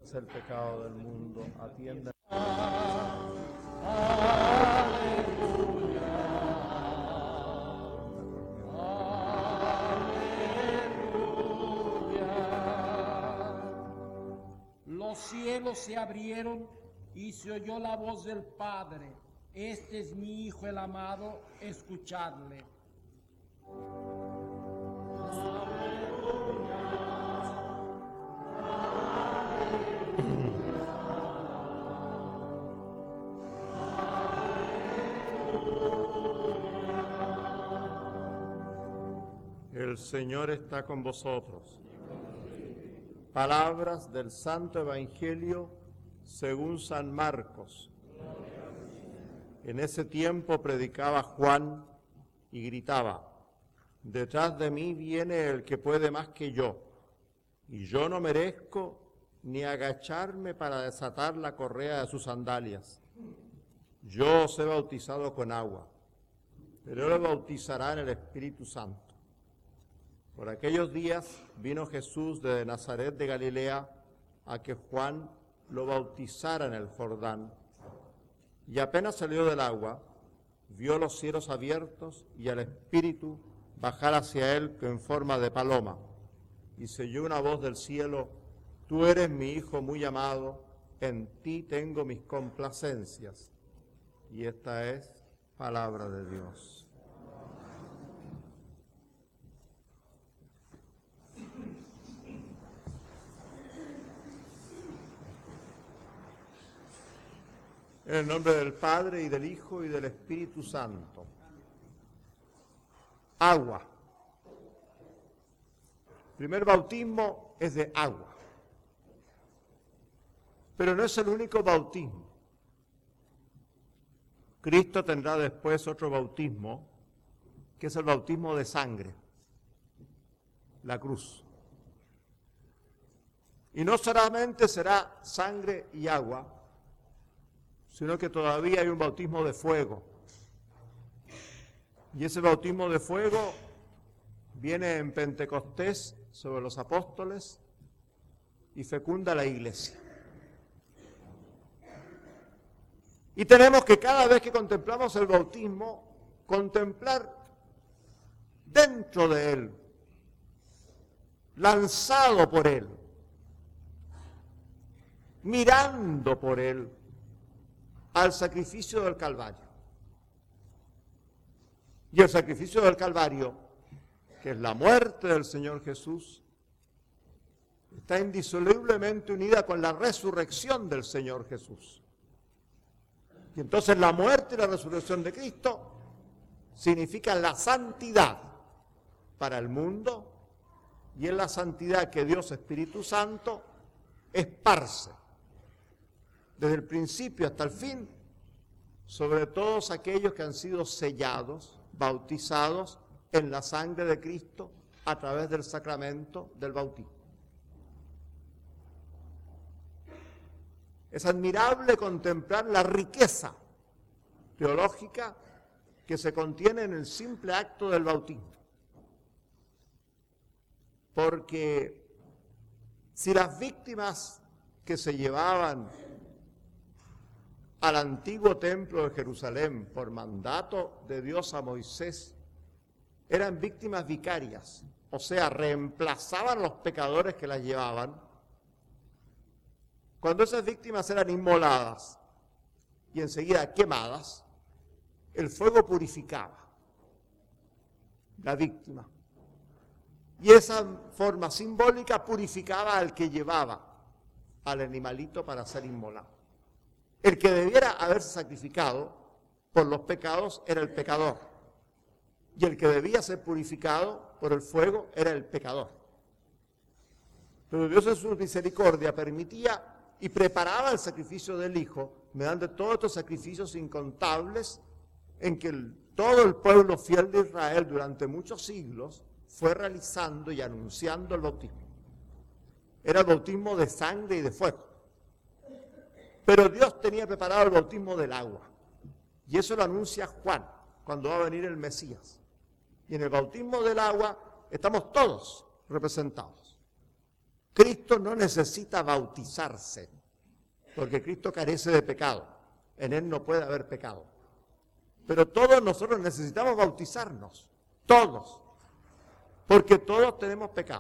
Es el pecado del mundo, atiende. Los cielos se abrieron y se oyó la voz del Padre. Este es mi Hijo el amado, escuchadle. El Señor está con vosotros. Palabras del Santo Evangelio según San Marcos. En ese tiempo predicaba Juan y gritaba: detrás de mí viene el que puede más que yo, y yo no merezco ni agacharme para desatar la correa de sus sandalias. Yo os he bautizado con agua, pero él bautizará en el Espíritu Santo. Por aquellos días vino Jesús desde Nazaret de Galilea a que Juan lo bautizara en el Jordán. Y apenas salió del agua, vio los cielos abiertos y al Espíritu bajar hacia él en forma de paloma. Y se oyó una voz del cielo: tú eres mi Hijo muy amado, en ti tengo mis complacencias. Y esta es palabra de Dios. En el nombre del Padre, y del Hijo, y del Espíritu Santo. Agua. El primer bautismo es de agua. Pero no es el único bautismo. Cristo tendrá después otro bautismo, que es el bautismo de sangre, la cruz. Y no solamente será sangre y agua, sino que todavía hay un bautismo de fuego. Y ese bautismo de fuego viene en Pentecostés sobre los apóstoles y fecunda la iglesia. Y tenemos que cada vez que contemplamos el bautismo, contemplar dentro de él, lanzado por él, mirando por él, al sacrificio del Calvario. Y el sacrificio del Calvario, que es la muerte del Señor Jesús, está indisolublemente unida con la resurrección del Señor Jesús. Y entonces la muerte y la resurrección de Cristo significan la santidad para el mundo, y es la santidad que Dios Espíritu Santo esparce desde el principio hasta el fin sobre todos aquellos que han sido sellados, bautizados en la sangre de Cristo a través del sacramento del bautismo. Es admirable contemplar la riqueza teológica que se contiene en el simple acto del bautismo. Porque si las víctimas que se llevaban al antiguo templo de Jerusalén por mandato de Dios a Moisés eran víctimas vicarias, o sea, reemplazaban a los pecadores que las llevaban, cuando esas víctimas eran inmoladas y enseguida quemadas, el fuego purificaba la víctima. Y esa forma simbólica purificaba al que llevaba al animalito para ser inmolado. El que debiera haberse sacrificado por los pecados era el pecador. Y el que debía ser purificado por el fuego era el pecador. Pero Dios en su misericordia permitía y preparaba el sacrificio del Hijo mediante todos estos sacrificios incontables en que todo el pueblo fiel de Israel durante muchos siglos fue realizando y anunciando el bautismo. Era el bautismo de sangre y de fuego. Pero Dios tenía preparado el bautismo del agua. Y eso lo anuncia Juan cuando va a venir el Mesías. Y en el bautismo del agua estamos todos representados. Cristo no necesita bautizarse, porque Cristo carece de pecado. En Él no puede haber pecado. Pero todos nosotros necesitamos bautizarnos, todos, porque todos tenemos pecado.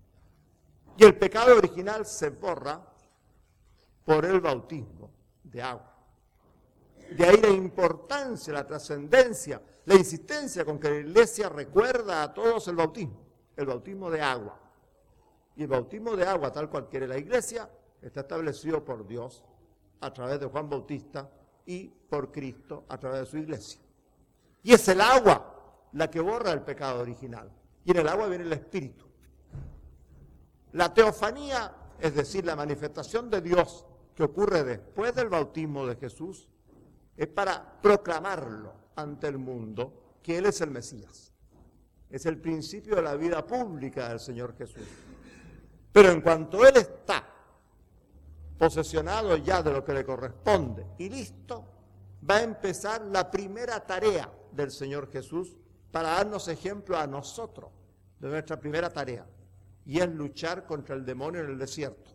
Y el pecado original se borra por el bautismo de agua. De ahí la importancia, la trascendencia, la insistencia con que la Iglesia recuerda a todos el bautismo de agua. Y el bautismo de agua, tal cual quiere la Iglesia, está establecido por Dios a través de Juan Bautista y por Cristo a través de su Iglesia. Y es el agua la que borra el pecado original. Y en el agua viene el Espíritu. La teofanía, es decir, la manifestación de Dios que ocurre después del bautismo de Jesús, es para proclamarlo ante el mundo que Él es el Mesías. Es el principio de la vida pública del Señor Jesús. Pero en cuanto Él está posesionado ya de lo que le corresponde y listo, va a empezar la primera tarea del Señor Jesús para darnos ejemplo a nosotros de nuestra primera tarea, y es luchar contra el demonio en el desierto.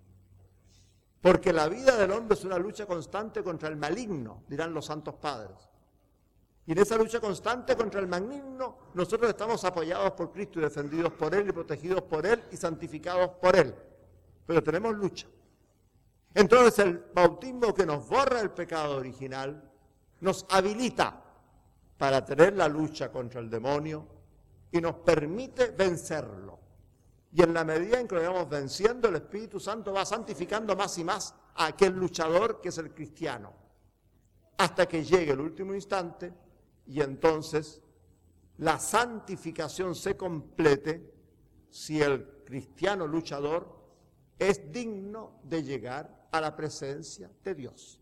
Porque la vida del hombre es una lucha constante contra el maligno, dirán los santos padres. Y en esa lucha constante contra el maligno, nosotros estamos apoyados por Cristo y defendidos por Él y protegidos por Él y santificados por Él. Pero tenemos lucha. Entonces el bautismo que nos borra el pecado original nos habilita para tener la lucha contra el demonio y nos permite vencerlo. Y en la medida en que lo vamos venciendo, el Espíritu Santo va santificando más y más a aquel luchador que es el cristiano, hasta que llegue el último instante y entonces la santificación se complete si el cristiano luchador es digno de llegar a la presencia de Dios.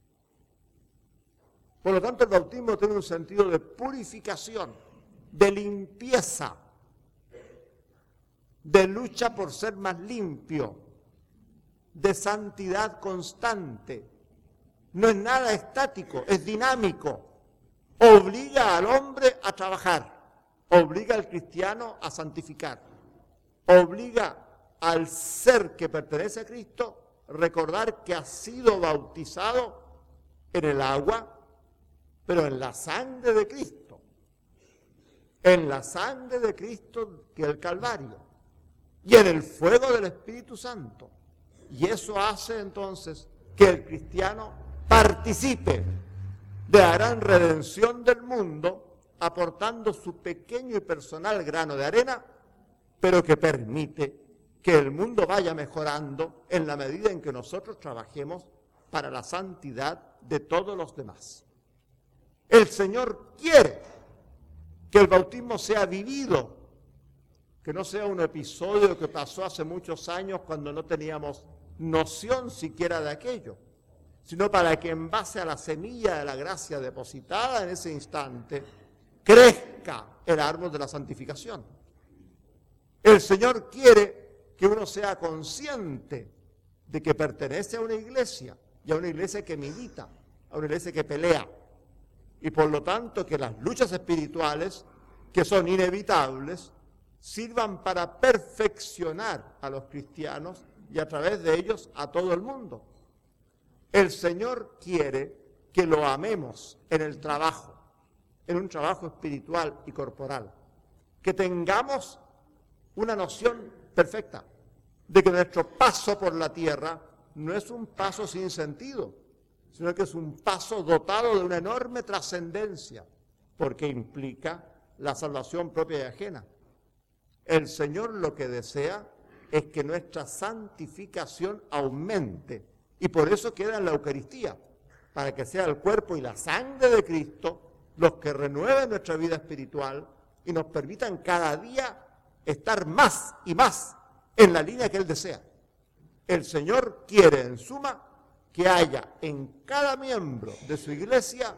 Por lo tanto, el bautismo tiene un sentido de purificación, de limpieza, de lucha por ser más limpio, de santidad constante. No es nada estático, es dinámico. Obliga al hombre a trabajar, obliga al cristiano a santificar, obliga al ser que pertenece a Cristo a recordar que ha sido bautizado en el agua, pero en la sangre de Cristo, en la sangre de Cristo que es el Calvario, y en el fuego del Espíritu Santo. Y eso hace entonces que el cristiano participe de la gran redención del mundo, aportando su pequeño y personal grano de arena, pero que permite que el mundo vaya mejorando en la medida en que nosotros trabajemos para la santidad de todos los demás. El Señor quiere que el bautismo sea vivido, que no sea un episodio que pasó hace muchos años cuando no teníamos noción siquiera de aquello, sino para que en base a la semilla de la gracia depositada en ese instante, crezca el árbol de la santificación. El Señor quiere que uno sea consciente de que pertenece a una iglesia, y a una iglesia que milita, a una iglesia que pelea, y por lo tanto que las luchas espirituales, que son inevitables, sirvan para perfeccionar a los cristianos y a través de ellos a todo el mundo. El Señor quiere que lo amemos en el trabajo, en un trabajo espiritual y corporal, que tengamos una noción perfecta de que nuestro paso por la tierra no es un paso sin sentido, sino que es un paso dotado de una enorme trascendencia, porque implica la salvación propia y ajena. El Señor lo que desea es que nuestra santificación aumente, y por eso queda en la Eucaristía, para que sea el cuerpo y la sangre de Cristo los que renueven nuestra vida espiritual y nos permitan cada día estar más y más en la línea que Él desea. El Señor quiere, en suma, que haya en cada miembro de su iglesia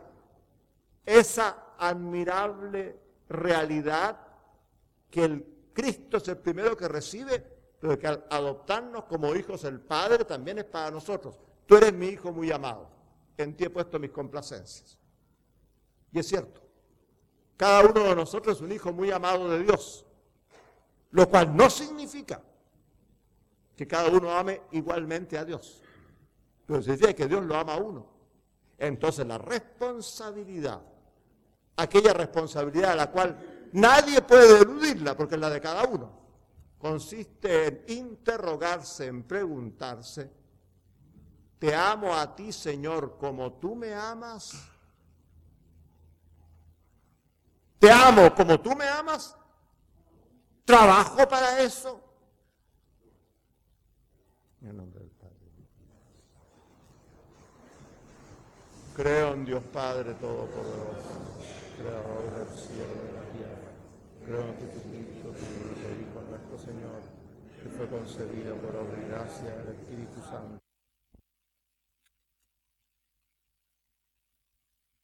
esa admirable realidad que el Cristo es el primero que recibe, pero que al adoptarnos como hijos del Padre también es para nosotros. Tú eres mi hijo muy amado, en ti he puesto mis complacencias. Y es cierto, cada uno de nosotros es un hijo muy amado de Dios, lo cual no significa que cada uno ame igualmente a Dios. Pero se dice que Dios lo ama a uno. Entonces la responsabilidad, aquella responsabilidad a la cual nadie puede eludirla, porque es la de cada uno, consiste en interrogarse, en preguntarse: ¿te amo a ti, Señor, como tú me amas? ¿Te amo como tú me amas? ¿Trabajo para eso? En el nombre del Padre. Creo en Dios Padre Todopoderoso, Creador del cielo y de la tierra. Creo en Jesucristo, tu único Hijo, nuestro Señor, que fue concebido por obra y gracia del Espíritu Santo.